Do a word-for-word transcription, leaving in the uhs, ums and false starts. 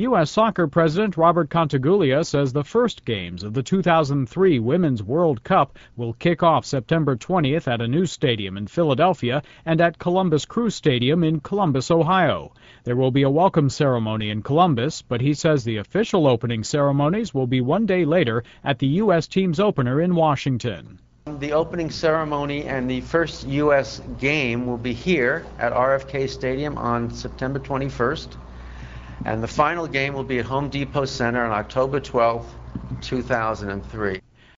U S Soccer President Robert Contaguglia says the first games of the two thousand three Women's World Cup will kick off September twentieth at a new stadium in Philadelphia and at Columbus Crew Stadium in Columbus, Ohio. There will be a welcome ceremony in Columbus, but he says the official opening ceremonies will be one day later at the U S team's opener in Washington. The opening ceremony and the first U S game will be here at R F K Stadium on September twenty-first. And the final game will be at Home Depot Center on October twelfth, two thousand three.